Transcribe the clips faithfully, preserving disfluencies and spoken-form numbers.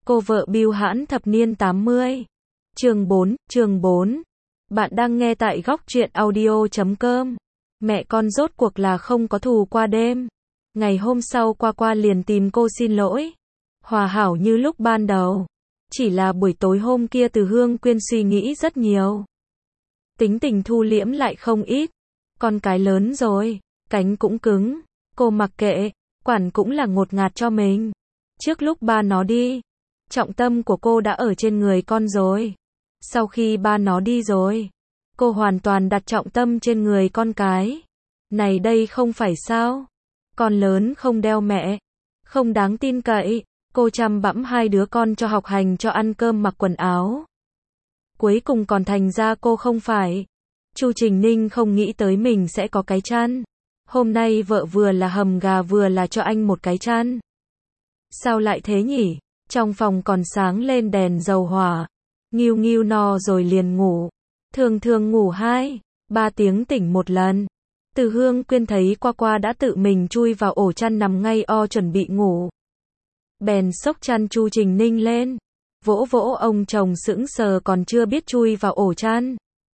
Cô vợ bưu hãn thập niên tám mươi. Chương bốn, chương bốn. Bạn đang nghe tại góc truyện audio chấm com. Mẹ con rốt cuộc là không có thù qua đêm. Ngày hôm sau Qua Qua liền tìm cô xin lỗi. Hòa hảo như lúc ban đầu. Chỉ là buổi tối hôm kia Từ Hương Quyên suy nghĩ rất nhiều. Tính tình thu liễm lại không ít. Con cái lớn rồi, cánh cũng cứng. Cô mặc kệ, quản cũng là ngột ngạt cho mình. Trước lúc ba nó đi, trọng tâm của cô đã ở trên người con rồi. Sau khi ba nó đi rồi, cô hoàn toàn đặt trọng tâm trên người con cái. Này đây không phải sao? Con lớn không đeo mẹ, không đáng tin cậy. Cô chăm bẵm hai đứa con cho học hành, cho ăn cơm mặc quần áo. Cuối cùng còn thành ra cô không phải. Chu Trình Ninh không nghĩ tới mình sẽ có cái chăn. Hôm nay vợ vừa là hầm gà vừa là cho anh một cái chăn. Sao lại thế nhỉ? Trong phòng còn sáng lên đèn dầu hỏa. Nghiêu nghiêu no rồi liền ngủ. Thường thường ngủ hai, ba tiếng tỉnh một lần. Từ Hương Quyên thấy Qua Qua đã tự mình chui vào ổ chăn nằm ngay o chuẩn bị ngủ. Bèn xốc chăn Chu Trình Ninh lên. Vỗ vỗ ông chồng sững sờ còn chưa biết chui vào ổ chăn.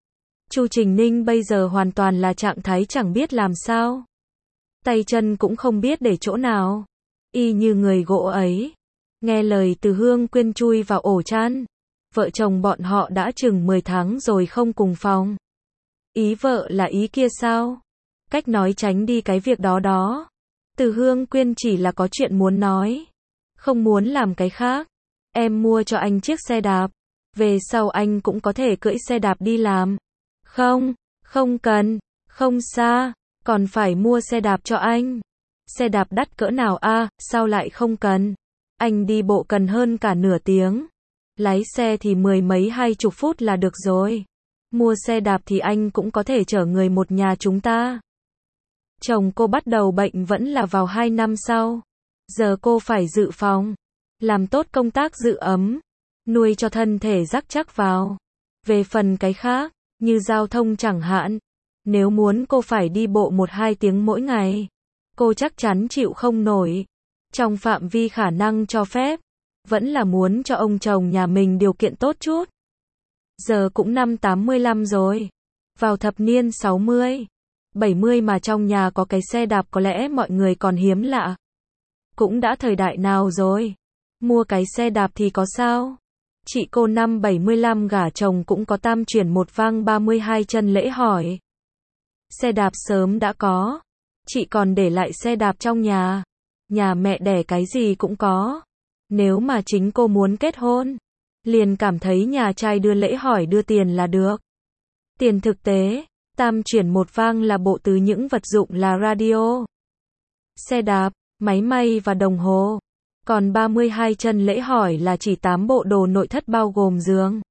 Chu Trình Ninh bây giờ hoàn toàn là trạng thái chẳng biết làm sao. Tay chân cũng không biết để chỗ nào. Y như người gỗ ấy. Nghe lời Từ Hương Quyên chui vào ổ chăn. Vợ chồng bọn họ đã chừng mười tháng rồi không cùng phòng. Ý vợ là ý kia sao? Cách nói tránh đi cái việc đó đó. Từ Hương Quyên chỉ là có chuyện muốn nói. Không muốn làm cái khác. Em mua cho anh chiếc xe đạp. Về sau anh cũng có thể cưỡi xe đạp đi làm. Không, không cần, không xa. Còn phải mua xe đạp cho anh. Xe đạp đắt cỡ nào a? À, sao lại không cần? Anh đi bộ cần hơn cả nửa tiếng. Lái xe thì mười mấy hai chục phút là được rồi. Mua xe đạp thì anh cũng có thể chở người một nhà chúng ta. Chồng cô bắt đầu bệnh vẫn là vào hai năm sau. Giờ cô phải dự phòng. Làm tốt công tác giữ ấm. Nuôi cho thân thể rắc chắc vào. Về phần cái khác, như giao thông chẳng hạn. Nếu muốn cô phải đi bộ một hai tiếng mỗi ngày. Cô chắc chắn chịu không nổi. Trong phạm vi khả năng cho phép. Vẫn là muốn cho ông chồng nhà mình điều kiện tốt chút. Giờ cũng năm tám mươi lăm rồi. Vào thập niên sáu mươi, bảy mươi mà trong nhà có cái xe đạp có lẽ mọi người còn hiếm lạ. Cũng đã thời đại nào rồi. Mua cái xe đạp thì có sao. Chị cô năm bảy mươi lăm gả chồng cũng có tam chuyển một vang ba mươi hai chân lễ hỏi. Xe đạp sớm đã có. Chị còn để lại xe đạp trong nhà. Nhà mẹ đẻ cái gì cũng có. Nếu mà chính cô muốn kết hôn, liền cảm thấy nhà trai đưa lễ hỏi đưa tiền là được. Tiền thực tế, tam chuyển một vang là bộ từ những vật dụng là radio, xe đạp, máy may và đồng hồ. Còn ba mươi hai chân lễ hỏi là chỉ tám bộ đồ nội thất bao gồm giường,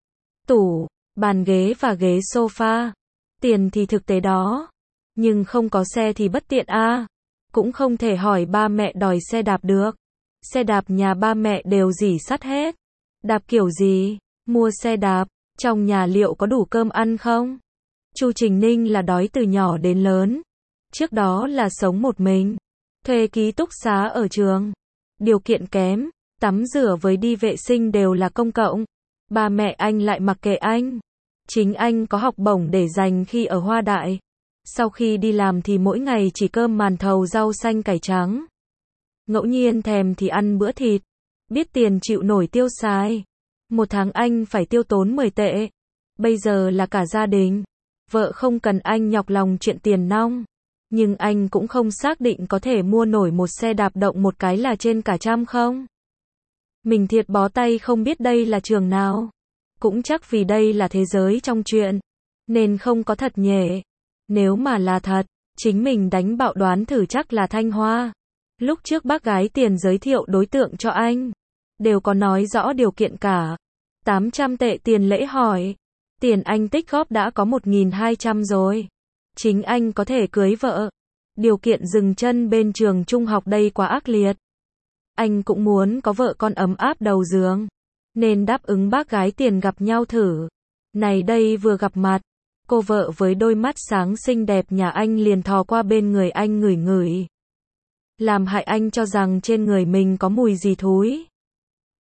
tủ, bàn ghế và ghế sofa. Tiền thì thực tế đó. Nhưng không có xe thì bất tiện a. À. Cũng không thể hỏi ba mẹ đòi xe đạp được. Xe đạp nhà ba mẹ đều rỉ sắt hết. Đạp kiểu gì? Mua xe đạp, trong nhà liệu có đủ cơm ăn không? Chu Trình Ninh là đói từ nhỏ đến lớn. Trước đó là sống một mình. Thuê ký túc xá ở trường. Điều kiện kém, tắm rửa với đi vệ sinh đều là công cộng. Ba mẹ anh lại mặc kệ anh. Chính anh có học bổng để dành khi ở Hoa Đại. Sau khi đi làm thì mỗi ngày chỉ cơm màn thầu rau xanh cải trắng. Ngẫu nhiên thèm thì ăn bữa thịt. Biết tiền chịu nổi tiêu xài. Một tháng anh phải tiêu tốn mười tệ. Bây giờ là cả gia đình. Vợ không cần anh nhọc lòng chuyện tiền nong. Nhưng anh cũng không xác định có thể mua nổi một xe đạp động một cái là trên cả trăm không. Mình thiệt bó tay không biết đây là trường nào. Cũng chắc vì đây là thế giới trong truyện. Nên không có thật nhỉ. Nếu mà là thật, chính mình đánh bạo đoán thử chắc là Thanh Hoa. Lúc trước bác gái Tiền giới thiệu đối tượng cho anh, đều có nói rõ điều kiện cả. tám trăm tệ tiền lễ hỏi. Tiền anh tích góp đã có một nghìn hai trăm rồi. Chính anh có thể cưới vợ. Điều kiện dừng chân bên trường trung học đây quá ác liệt. Anh cũng muốn có vợ con ấm áp đầu giường. Nên đáp ứng bác gái Tiền gặp nhau thử. Này đây vừa gặp mặt. Cô vợ với đôi mắt sáng xinh đẹp nhà anh liền thò qua bên người anh ngửi ngửi. Làm hại anh cho rằng trên người mình có mùi gì thúi.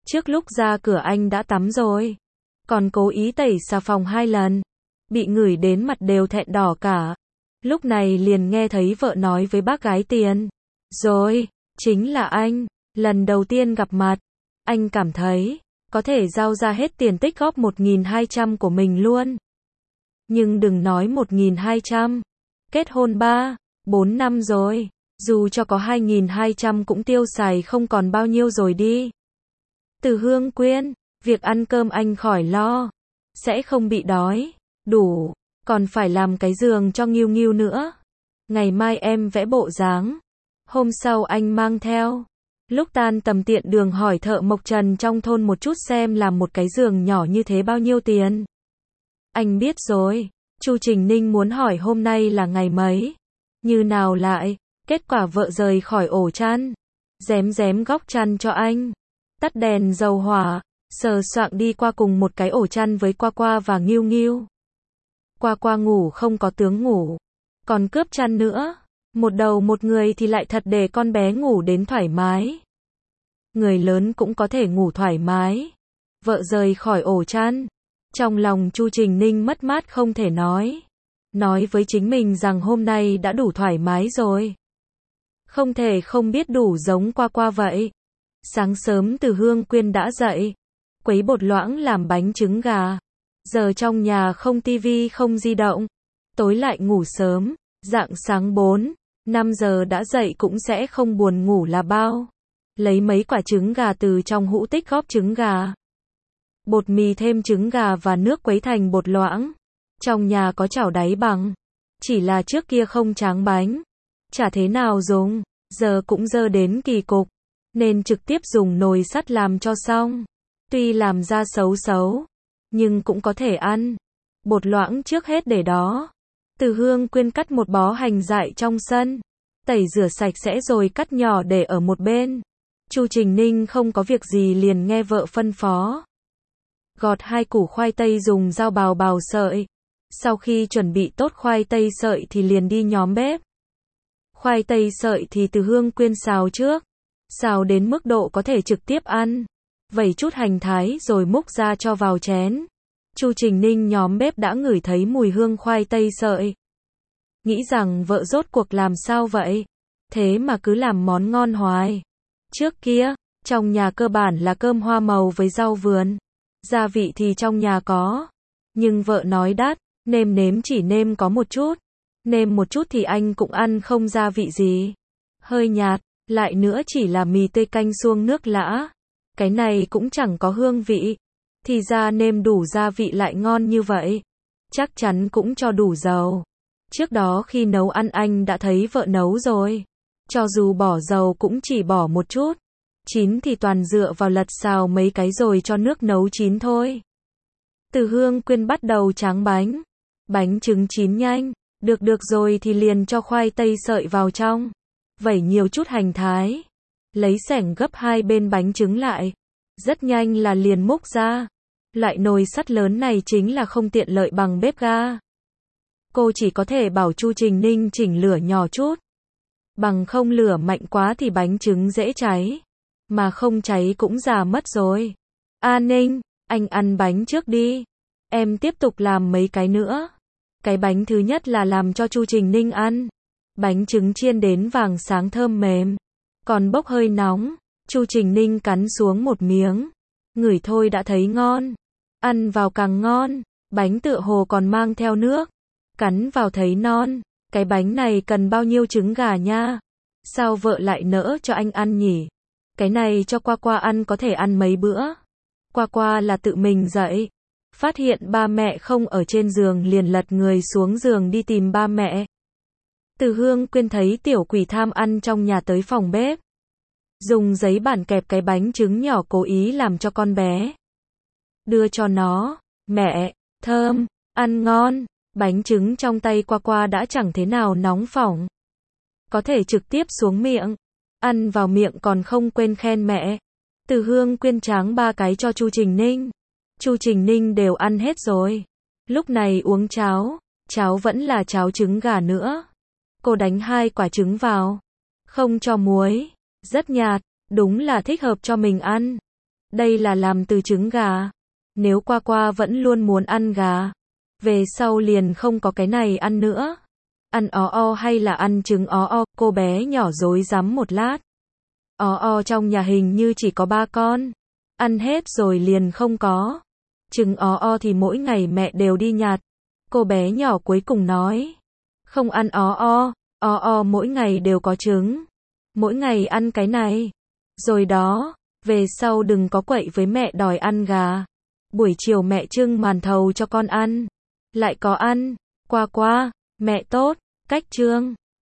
Trước lúc ra cửa anh đã tắm rồi. Còn cố ý tẩy xà phòng hai lần. Bị ngửi đến mặt đều thẹn đỏ cả. Lúc này liền nghe thấy vợ nói với bác gái Tiền. Rồi, chính là anh. Lần đầu tiên gặp mặt, anh cảm thấy có thể giao ra hết tiền tích góp một nghìn hai trăm của mình luôn. Nhưng đừng nói một nghìn hai trăm. Kết hôn ba, bốn năm rồi. Dù cho có hai nghìn hai trăm cũng tiêu xài không còn bao nhiêu rồi đi. Từ Hương Quyên, việc ăn cơm anh khỏi lo. Sẽ không bị đói. Đủ. Còn phải làm cái giường cho Nghiêu Nghiêu nữa. Ngày mai em vẽ bộ dáng. Hôm sau anh mang theo. Lúc tan tầm tiện đường hỏi thợ mộc trần trong thôn một chút xem làm một cái giường nhỏ như thế bao nhiêu tiền. Anh biết rồi. Chu Trình Ninh muốn hỏi hôm nay là ngày mấy. Như nào lại. Kết quả vợ rời khỏi ổ chăn. Rém rém góc chăn cho anh. Tắt đèn dầu hỏa. Sờ soạng đi qua cùng một cái ổ chăn với Qua Qua và Nghiêu Nghiêu. Qua Qua ngủ không có tướng ngủ. Còn cướp chăn nữa. Một đầu một người thì lại thật để con bé ngủ đến thoải mái. Người lớn cũng có thể ngủ thoải mái. Vợ rời khỏi ổ chăn. Trong lòng Chu Trình Ninh mất mát không thể nói. Nói với chính mình rằng hôm nay đã đủ thoải mái rồi. Không thể không biết đủ giống Qua Qua vậy. Sáng sớm Từ Hương Quyên đã dậy. Quấy bột loãng làm bánh trứng gà. Giờ trong nhà không tivi không di động. Tối lại ngủ sớm. Rạng sáng bốn, năm giờ đã dậy cũng sẽ không buồn ngủ là bao. Lấy mấy quả trứng gà từ trong hũ tích góp trứng gà. Bột mì thêm trứng gà và nước quấy thành bột loãng. Trong nhà có chảo đáy bằng. Chỉ là trước kia không tráng bánh. Chả thế nào dùng. Giờ cũng dơ đến kỳ cục. Nên trực tiếp dùng nồi sắt làm cho xong. Tuy làm ra xấu xấu. Nhưng cũng có thể ăn. Bột loãng trước hết để đó. Từ Hương Quyên cắt một bó hành dại trong sân. Tẩy rửa sạch sẽ rồi cắt nhỏ để ở một bên. Chu Trình Ninh không có việc gì liền nghe vợ phân phó. Gọt hai củ khoai tây dùng dao bào bào sợi. Sau khi chuẩn bị tốt khoai tây sợi thì liền đi nhóm bếp. Khoai tây sợi thì Từ Hương Quyên xào trước. Xào đến mức độ có thể trực tiếp ăn. Vẩy chút hành thái rồi múc ra cho vào chén. Chu Trình Ninh nhóm bếp đã ngửi thấy mùi hương khoai tây sợi. Nghĩ rằng vợ rốt cuộc làm sao vậy? Thế mà cứ làm món ngon hoài. Trước kia, trong nhà cơ bản là cơm hoa màu với rau vườn. Gia vị thì trong nhà có. Nhưng vợ nói đắt, nêm nếm chỉ nêm có một chút. Nêm một chút thì anh cũng ăn không gia vị gì. Hơi nhạt, lại nữa chỉ là mì tây canh xuông nước lã. Cái này cũng chẳng có hương vị. Thì ra nêm đủ gia vị lại ngon như vậy. Chắc chắn cũng cho đủ dầu. Trước đó khi nấu ăn anh đã thấy vợ nấu rồi. Cho dù bỏ dầu cũng chỉ bỏ một chút. Chín thì toàn dựa vào lật xào mấy cái rồi cho nước nấu chín thôi. Từ Hương Quyên bắt đầu tráng bánh. Bánh trứng chín nhanh. Được được rồi thì liền cho khoai tây sợi vào trong. Vẩy nhiều chút hành thái. Lấy xẻng gấp hai bên bánh trứng lại. Rất nhanh là liền múc ra. Loại nồi sắt lớn này chính là không tiện lợi bằng bếp ga. Cô chỉ có thể bảo Chu Trình Ninh chỉnh lửa nhỏ chút. Bằng không lửa mạnh quá thì bánh trứng dễ cháy. Mà không cháy cũng già mất rồi. A Ninh, anh ăn bánh trước đi. Em tiếp tục làm mấy cái nữa. Cái bánh thứ nhất là làm cho Chu Trình Ninh ăn. Bánh trứng chiên đến vàng sáng thơm mềm. Còn bốc hơi nóng. Chu Trình Ninh cắn xuống một miếng. Ngửi thôi đã thấy ngon. Ăn vào càng ngon. Bánh tựa hồ còn mang theo nước. Cắn vào thấy non. Cái bánh này cần bao nhiêu trứng gà nha. Sao vợ lại nỡ cho anh ăn nhỉ? Cái này cho Qua Qua ăn có thể ăn mấy bữa. Qua Qua là tự mình dậy. Phát hiện ba mẹ không ở trên giường liền lật người xuống giường đi tìm ba mẹ. Từ Hương Quyên thấy tiểu quỷ tham ăn trong nhà tới phòng bếp. Dùng giấy bản kẹp cái bánh trứng nhỏ cố ý làm cho con bé. Đưa cho nó. Mẹ, thơm, ăn ngon. Bánh trứng trong tay Qua Qua đã chẳng thế nào nóng phỏng. Có thể trực tiếp xuống miệng. Ăn vào miệng còn không quên khen mẹ. Từ Hương Quyên tráng ba cái cho Chu Trình Ninh. Chu Trình Ninh đều ăn hết rồi. Lúc này uống cháo. Cháo vẫn là cháo trứng gà nữa. Cô đánh hai quả trứng vào. Không cho muối. Rất nhạt. Đúng là thích hợp cho mình ăn. Đây là làm từ trứng gà. Nếu qua qua vẫn luôn muốn ăn gà, về sau liền không có cái này ăn nữa. Ăn ó o hay là ăn trứng ó o, cô bé nhỏ rối rắm một lát. Ó o trong nhà hình như chỉ có ba con. Ăn hết rồi liền không có. Trứng ó o thì mỗi ngày mẹ đều đi nhặt. Cô bé nhỏ cuối cùng nói. Không ăn ó o, ó o mỗi ngày đều có trứng. Mỗi ngày ăn cái này. Rồi đó, về sau đừng có quậy với mẹ đòi ăn gà. Buổi chiều mẹ trưng màn thầu cho con ăn. Lại có ăn. Qua qua, mẹ tốt, cách trương.